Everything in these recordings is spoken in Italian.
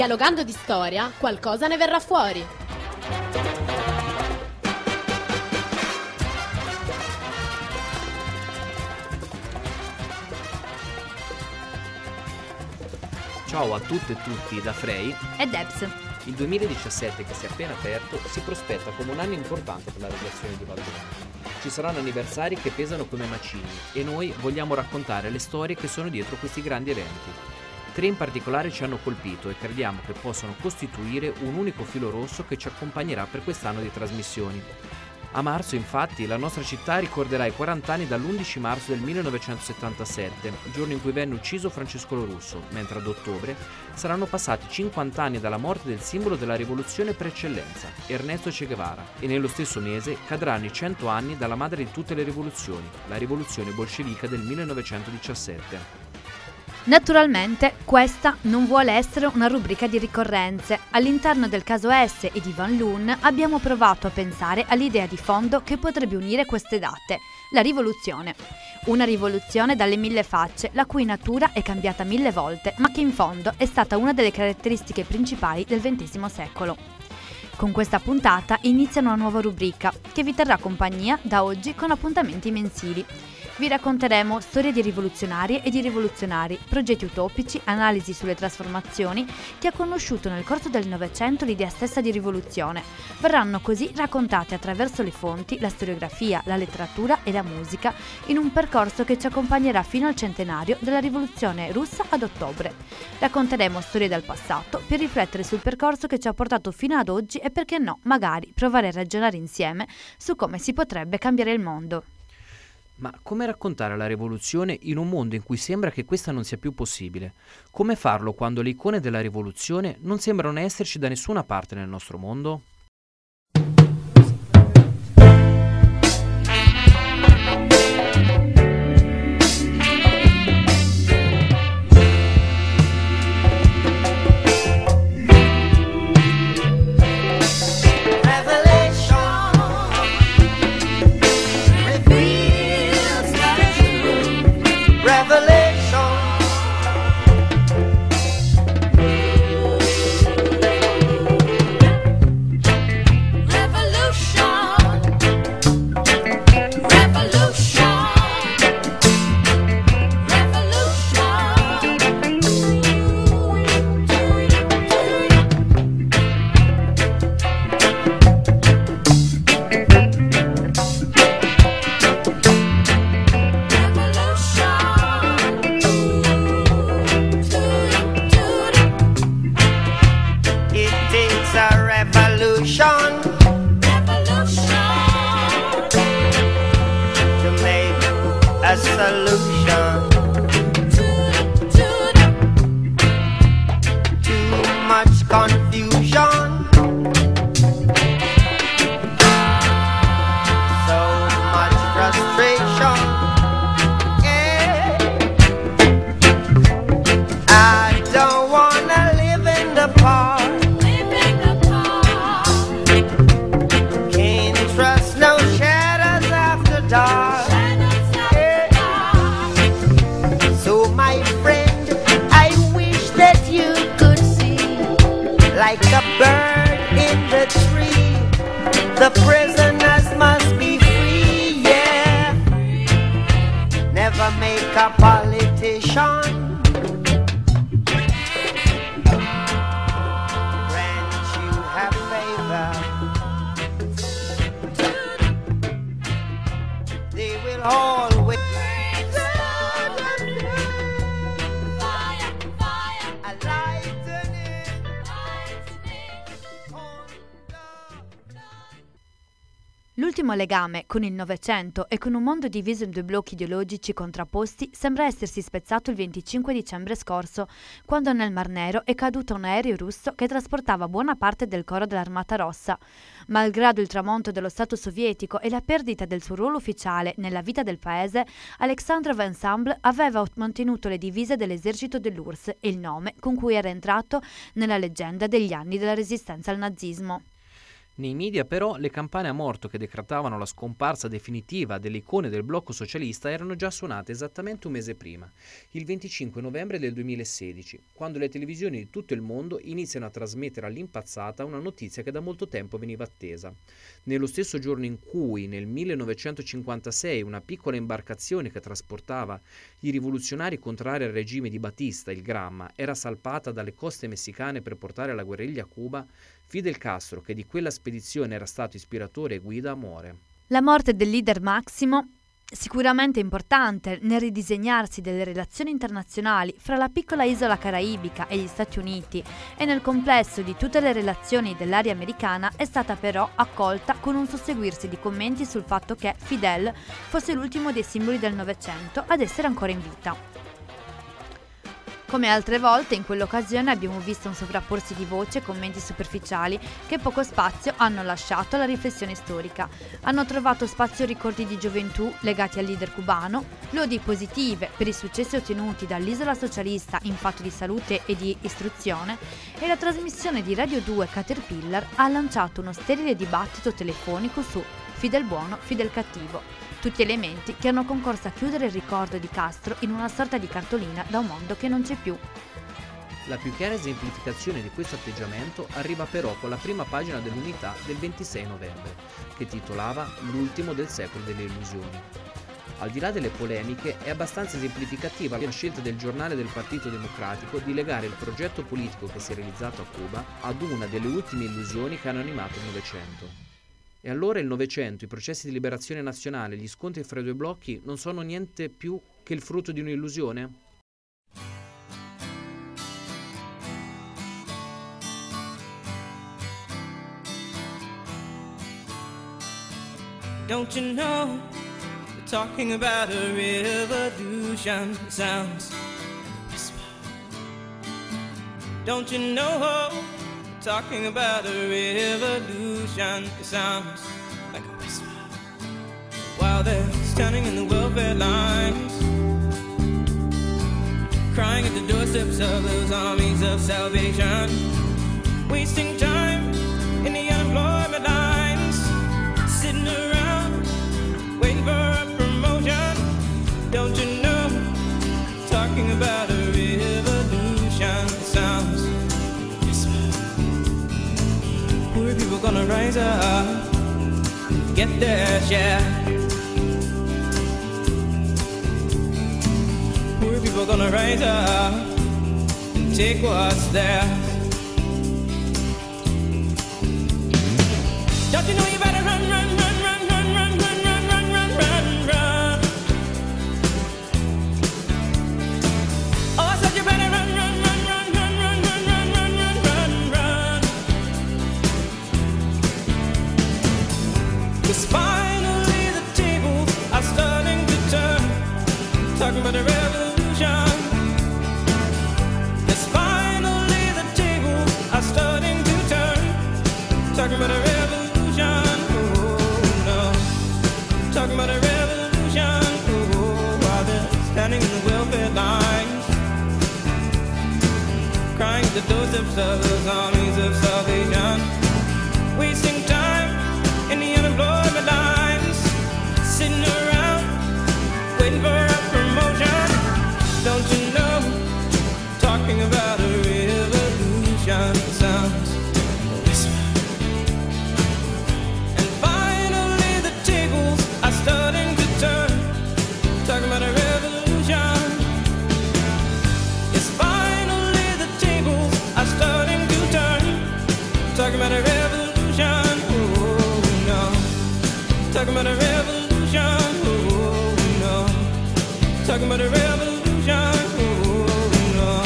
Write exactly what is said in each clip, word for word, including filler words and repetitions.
Dialogando di storia, qualcosa ne verrà fuori. Ciao a tutte e tutti da Frey e Debs. Il duemiladiciassette che si è appena aperto si prospetta come un anno importante per la redazione di Valdona. Ci saranno anniversari che pesano come macigni e noi vogliamo raccontare le storie che sono dietro questi grandi eventi. Tre in particolare ci hanno colpito e crediamo che possano costituire un unico filo rosso che ci accompagnerà per quest'anno di trasmissioni. A marzo, infatti, la nostra città ricorderà i quaranta anni dall'undici marzo del millenovecentosettantasette, giorno in cui venne ucciso Francesco Lorusso, mentre ad ottobre saranno passati cinquanta anni dalla morte del simbolo della rivoluzione per eccellenza, Ernesto Che Guevara, e nello stesso mese cadranno i cento anni dalla madre di tutte le rivoluzioni, la rivoluzione bolscevica del millenovecentodiciassette. Naturalmente questa non vuole essere una rubrica di ricorrenze. All'interno del caso S e di Van Loon abbiamo provato a pensare all'idea di fondo che potrebbe unire queste date, la rivoluzione. Una rivoluzione dalle mille facce, la cui natura è cambiata mille volte, ma che in fondo è stata una delle caratteristiche principali del ventesimo secolo. Con questa puntata inizia una nuova rubrica che vi terrà compagnia da oggi con appuntamenti mensili. Vi racconteremo storie di rivoluzionarie e di rivoluzionari, progetti utopici, analisi sulle trasformazioni, chi ha conosciuto nel corso del Novecento l'idea stessa di rivoluzione. Verranno così raccontate attraverso le fonti, la storiografia, la letteratura e la musica in un percorso che ci accompagnerà fino al centenario della rivoluzione russa ad ottobre. Racconteremo storie dal passato per riflettere sul percorso che ci ha portato fino ad oggi e, perché no, magari provare a ragionare insieme su come si potrebbe cambiare il mondo. Ma come raccontare la rivoluzione in un mondo in cui sembra che questa non sia più possibile? Come farlo quando le icone della rivoluzione non sembrano esserci da nessuna parte nel nostro mondo? L'ultimo legame con il Novecento e con un mondo diviso in due blocchi ideologici contrapposti sembra essersi spezzato il venticinque dicembre scorso, quando nel Mar Nero è caduto un aereo russo che trasportava buona parte del coro dell'Armata Rossa. Malgrado il tramonto dello Stato sovietico e la perdita del suo ruolo ufficiale nella vita del paese, Alexandrov Ensemble aveva mantenuto le divise dell'esercito dell'U R S S e il nome con cui era entrato nella leggenda degli anni della resistenza al nazismo. Nei media però le campane a morto che decretavano la scomparsa definitiva delle icone del blocco socialista erano già suonate esattamente un mese prima, il venticinque novembre del duemilasedici, quando le televisioni di tutto il mondo iniziano a trasmettere all'impazzata una notizia che da molto tempo veniva attesa. Nello stesso giorno in cui, nel millenovecentocinquantasei, una piccola imbarcazione che trasportava i rivoluzionari contrari al regime di Batista, il Gramma, era salpata dalle coste messicane per portare la guerriglia a Cuba, Fidel Castro, che di quella spedizione era stato ispiratore e guida, muore. La morte del leader Massimo, sicuramente importante nel ridisegnarsi delle relazioni internazionali fra la piccola isola caraibica e gli Stati Uniti e nel complesso di tutte le relazioni dell'area americana, è stata però accolta con un susseguirsi di commenti sul fatto che Fidel fosse l'ultimo dei simboli del Novecento ad essere ancora in vita. Come altre volte, in quell'occasione abbiamo visto un sovrapporsi di voci e commenti superficiali che poco spazio hanno lasciato alla riflessione storica. Hanno trovato spazio ricordi di gioventù legati al leader cubano, lodi positive per i successi ottenuti dall'isola socialista in fatto di salute e di istruzione, e la trasmissione di Radio due Caterpillar ha lanciato uno sterile dibattito telefonico su Fidel buono, Fidel cattivo. Tutti elementi che hanno concorso a chiudere il ricordo di Castro in una sorta di cartolina da un mondo che non c'è più. La più chiara esemplificazione di questo atteggiamento arriva però con la prima pagina dell'Unità del ventisei novembre, che titolava L'ultimo del secolo delle illusioni. Al di là delle polemiche, è abbastanza esemplificativa la scelta del giornale del Partito Democratico di legare il progetto politico che si è realizzato a Cuba ad una delle ultime illusioni che hanno animato il Novecento. E allora il Novecento, i processi di liberazione nazionale, gli scontri fra i due blocchi non sono niente più che il frutto di un'illusione? Don't you know, we're talking about a revolution, sounds like a whisper. Don't you know, talking about a revolution, it sounds like a whisper. While they're standing in the welfare lines, crying at the doorsteps of those armies of salvation, wasting time in the unemployment lines, sitting around waiting for a promotion. Don't you know, talking about a revolution, it sounds poor people gonna rise up, get their share. Poor people gonna rise up and take what's theirs. Don't you know you better run, run, run, run, run, run, run, run, run, run, run, run. Oh, I said you better run, run, run, run, run, run, run, run, run, run, run, run. 'Cause finally the tables are starting to turn, talking about a revolution. 'Cause finally the tables are starting to turn, talking about a revolution. Oh no, talking about a revolution. Oh, while they're standing in the welfare lines, crying at the doorsteps of those armies of salvation, wasting time in the unemployment lines, sitting around waiting for a promotion. Don't you know, talking about a revolution sounds a whisper. And finally the tables are starting to turn, talking about a revolution. Yes, finally the tables are starting to turn, talking about a revolution. Talking about a revolution, oh no. Talking about a revolution, oh no.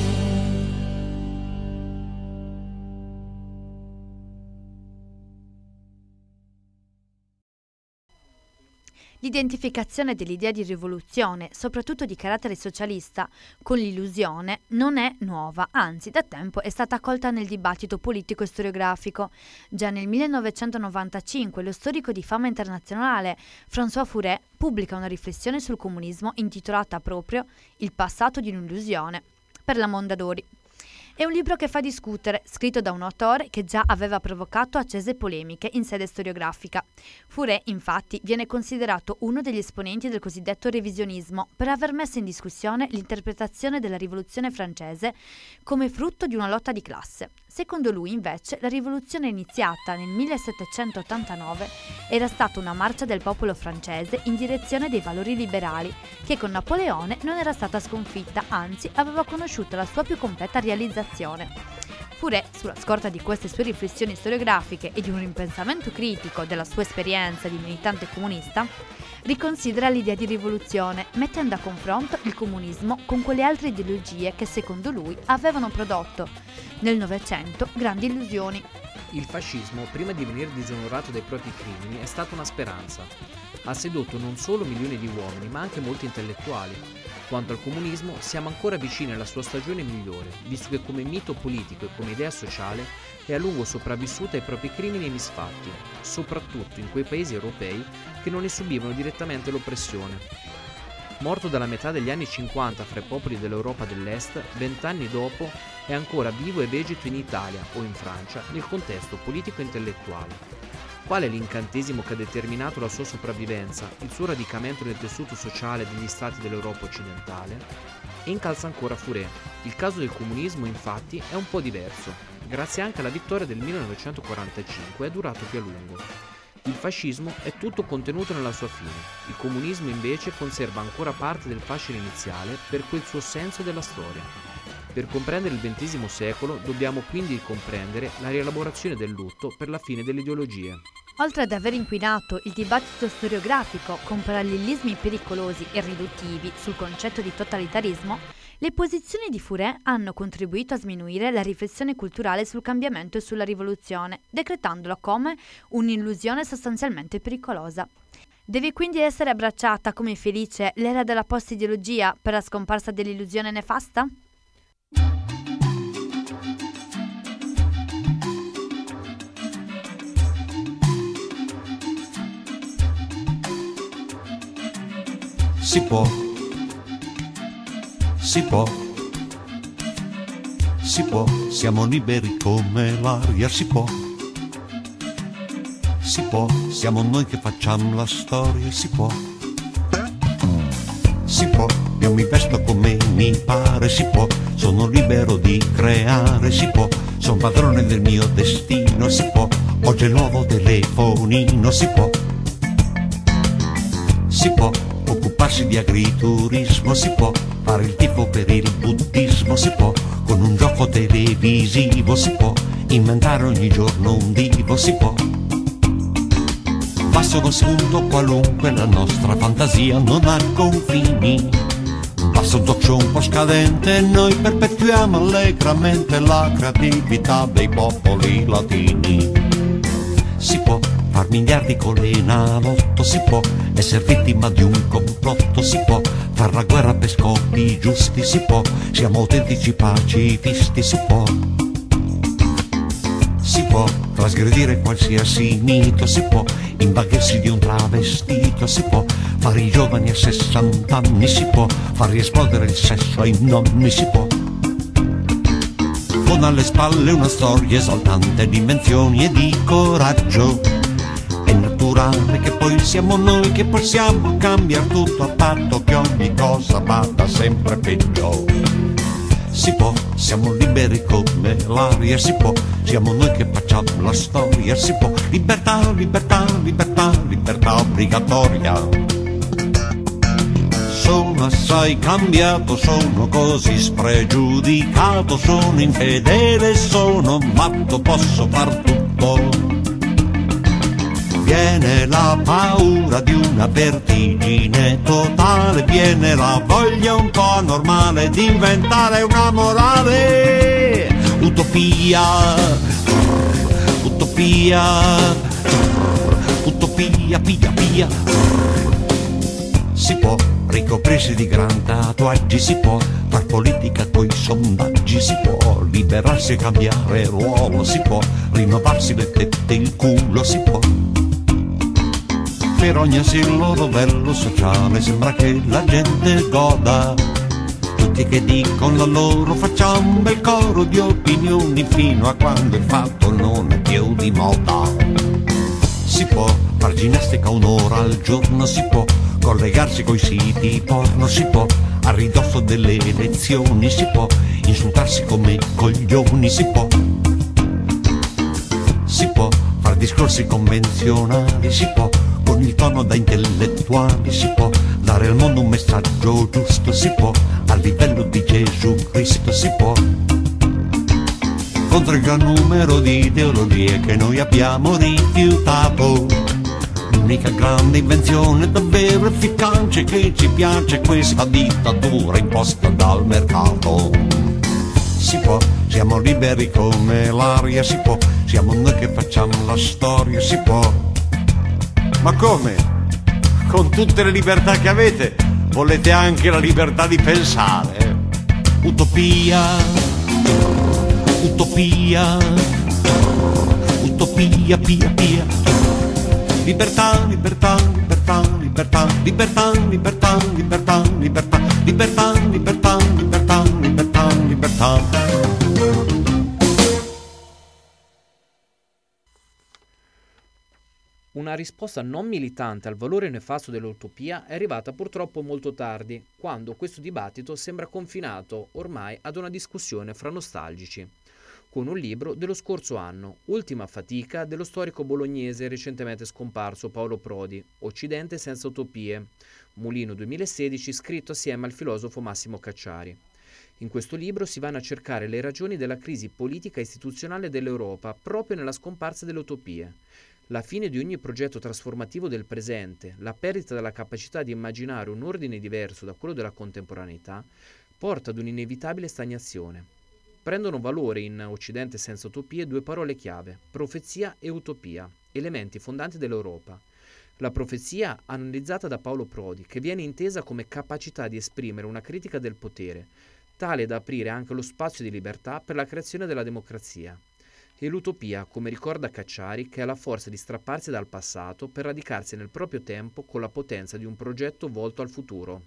L'identificazione dell'idea di rivoluzione, soprattutto di carattere socialista, con l'illusione non è nuova, anzi da tempo è stata accolta nel dibattito politico e storiografico. Già nel millenovecentonovantacinque lo storico di fama internazionale François Furet pubblica una riflessione sul comunismo intitolata proprio Il passato di un'illusione per la Mondadori. È un libro che fa discutere, scritto da un autore che già aveva provocato accese polemiche in sede storiografica. Furet, infatti, viene considerato uno degli esponenti del cosiddetto revisionismo per aver messo in discussione l'interpretazione della rivoluzione francese come frutto di una lotta di classe. Secondo lui, invece, la rivoluzione iniziata nel millesettecentottantanove era stata una marcia del popolo francese in direzione dei valori liberali, che con Napoleone non era stata sconfitta, anzi aveva conosciuto la sua più completa realizzazione. Furet, sulla scorta di queste sue riflessioni storiografiche e di un ripensamento critico della sua esperienza di militante comunista, riconsidera l'idea di rivoluzione, mettendo a confronto il comunismo con quelle altre ideologie che secondo lui avevano prodotto nel Novecento grandi illusioni. Il fascismo, prima di venire disonorato dai propri crimini, è stata una speranza. Ha sedotto non solo milioni di uomini, ma anche molti intellettuali. Quanto al comunismo, siamo ancora vicini alla sua stagione migliore, visto che come mito politico e come idea sociale è a lungo sopravvissuta ai propri crimini e misfatti, soprattutto in quei paesi europei che non ne subivano direttamente l'oppressione. Morto dalla metà degli anni cinquanta fra i popoli dell'Europa dell'Est, vent'anni dopo è ancora vivo e vegeto in Italia o in Francia nel contesto politico e intellettuale. Qual è l'incantesimo che ha determinato la sua sopravvivenza, il suo radicamento nel tessuto sociale degli stati dell'Europa occidentale? E incalza ancora Furet. Il caso del comunismo, infatti, è un po' diverso. Grazie anche alla vittoria del millenovecentoquarantacinque è durato più a lungo. Il fascismo è tutto contenuto nella sua fine. Il comunismo, invece, conserva ancora parte del fascino iniziale per quel suo senso della storia. Per comprendere il ventesimo secolo dobbiamo quindi comprendere la rielaborazione del lutto per la fine delle ideologie. Oltre ad aver inquinato il dibattito storiografico con parallelismi pericolosi e riduttivi sul concetto di totalitarismo, le posizioni di Furet hanno contribuito a sminuire la riflessione culturale sul cambiamento e sulla rivoluzione, decretandola come un'illusione sostanzialmente pericolosa. Deve quindi essere abbracciata come infelice l'era della post-ideologia per la scomparsa dell'illusione nefasta? Si può, si può, si può, siamo liberi come l'aria, si può, si può, siamo noi che facciamo la storia, si può, si può, io mi vesto come mi pare, si può, sono libero di creare, si può, sono padrone del mio destino, si può, oggi è il nuovo telefonino, si può, si può, occuparsi di agriturismo, si può, fare il tifo per il buddismo, si può, con un gioco televisivo, si può, inventare ogni giorno un divo, si può. Basta uno spunto qualunque, la nostra fantasia non ha confini. Basta un talk show un po' scadente e noi perpetuiamo allegramente la creatività dei popoli latini. Si può far miliardi con l'enalotto, si può essere vittima di un complotto, si può far la guerra per scopi giusti, si può, siamo autentici pacifisti, si può. Si può trasgredire qualsiasi mito, si può invaghersi di un travestito, si può fare i giovani a sessanta anni, si può far riesplodere il sesso ai nonni, si può. Con alle spalle una storia esaltante di invenzioni e di coraggio. È naturale che poi siamo noi che possiamo cambiare tutto, a patto che ogni cosa vada sempre peggio. Si può, siamo liberi come l'aria, si può, siamo noi che facciamo la storia, si può, libertà, libertà, libertà, libertà obbligatoria. Sono assai cambiato, sono così spregiudicato, sono infedele, sono matto, posso far tutto. Viene la paura di una vertigine totale, viene la voglia un po' anormale di inventare una morale. Utopia, utopia, utopia, pia, pia. Si può ricoprirsi di gran tatuaggi, si può far politica coi sondaggi, si può liberarsi e cambiare ruolo, si può rinnovarsi le tette e il culo, si può. Per ogni asilo rovello sociale sembra che la gente goda tutti che dicono la loro, facciamo un bel coro di opinioni fino a quando il fatto non è più di moda. Si può far ginnastica un'ora al giorno, si può collegarsi coi siti porno, si può a ridosso delle elezioni, si può insultarsi come coglioni, si può si può far discorsi convenzionali, si può con il tono da intellettuali, si può dare al mondo un messaggio giusto, si può a livello di Gesù Cristo, si può contro il gran numero di ideologie che noi abbiamo rifiutato. L'unica grande invenzione davvero efficace che ci piace è questa dittatura imposta dal mercato. Si può, siamo liberi come l'aria, si può, siamo noi che facciamo la storia, si può. Ma come? Con tutte le libertà che avete, volete anche la libertà di pensare? Utopia, utopia, utopia, pia, pia. Libertà, libertà, libertà, libertà, libertà, libertà, libertà, libertà, libertà, libertà, libertà, libertà, libertà. Una risposta non militante al valore nefasto dell'utopia è arrivata purtroppo molto tardi, quando questo dibattito sembra confinato ormai ad una discussione fra nostalgici, con un libro dello scorso anno, Ultima fatica, dello storico bolognese recentemente scomparso Paolo Prodi, Occidente senza utopie, Mulino duemilasedici, scritto assieme al filosofo Massimo Cacciari. In questo libro si vanno a cercare le ragioni della crisi politica e istituzionale dell'Europa proprio nella scomparsa delle utopie. La fine di ogni progetto trasformativo del presente, la perdita della capacità di immaginare un ordine diverso da quello della contemporaneità, porta ad un'inevitabile stagnazione. Prendono valore in Occidente senza utopie due parole chiave, profezia e utopia, elementi fondanti dell'Europa. La profezia analizzata da Paolo Prodi, che viene intesa come capacità di esprimere una critica del potere, tale da aprire anche lo spazio di libertà per la creazione della democrazia. E l'utopia, come ricorda Cacciari, che ha la forza di strapparsi dal passato per radicarsi nel proprio tempo con la potenza di un progetto volto al futuro.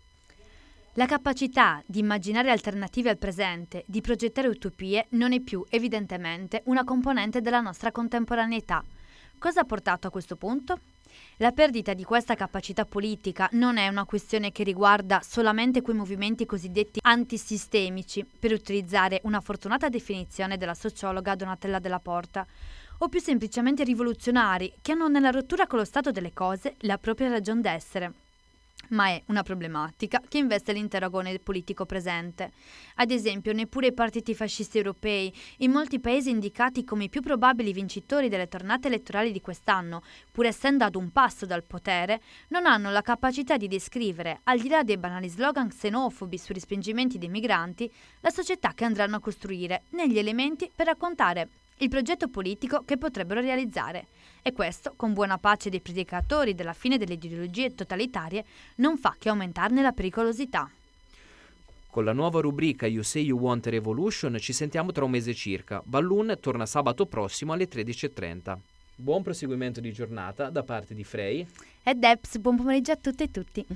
La capacità di immaginare alternative al presente, di progettare utopie, non è più evidentemente una componente della nostra contemporaneità. Cosa ha portato a questo punto? La perdita di questa capacità politica non è una questione che riguarda solamente quei movimenti cosiddetti antisistemici, per utilizzare una fortunata definizione della sociologa Donatella Della Porta, o più semplicemente rivoluzionari, che hanno nella rottura con lo stato delle cose la propria ragion d'essere. Ma è una problematica che investe l'intero agone politico presente. Ad esempio, neppure i partiti fascisti europei, in molti paesi indicati come i più probabili vincitori delle tornate elettorali di quest'anno, pur essendo ad un passo dal potere, non hanno la capacità di descrivere, al di là dei banali slogan xenofobi sui respingimenti dei migranti, la società che andranno a costruire, negli elementi per raccontare il progetto politico che potrebbero realizzare. E questo, con buona pace dei predicatori della fine delle ideologie totalitarie, non fa che aumentarne la pericolosità. Con la nuova rubrica You Say You Want a Revolution ci sentiamo tra un mese circa. Balloon torna sabato prossimo alle tredici e trenta. Buon proseguimento di giornata da parte di Frey E Debs, buon pomeriggio a tutte e tutti.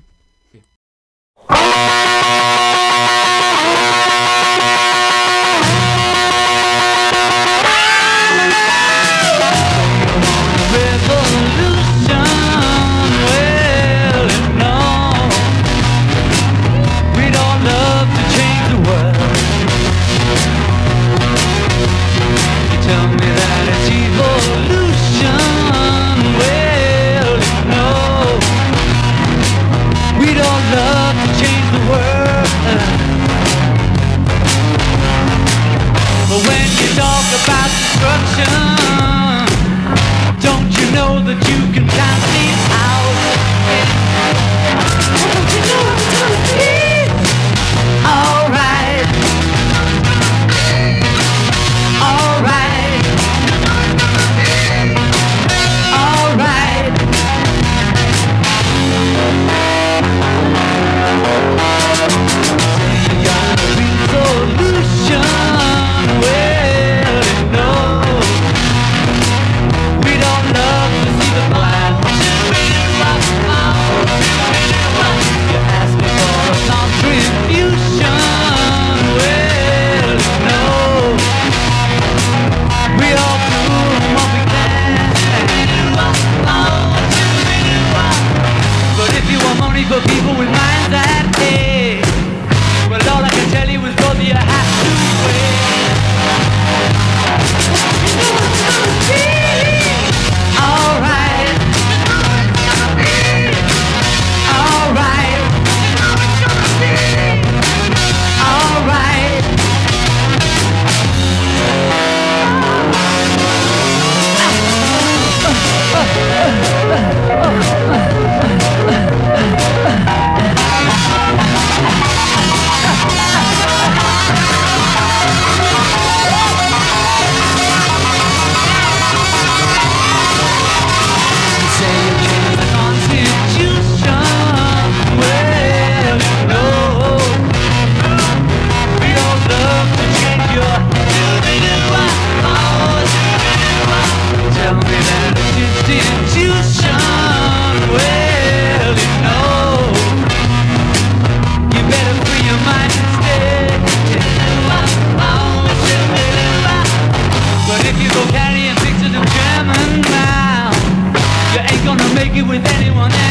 About destruction, don't you know that you can count me out? Don't you know it's gonna be alright? Alright. Alright. You're the solution. Well, no. with anyone else.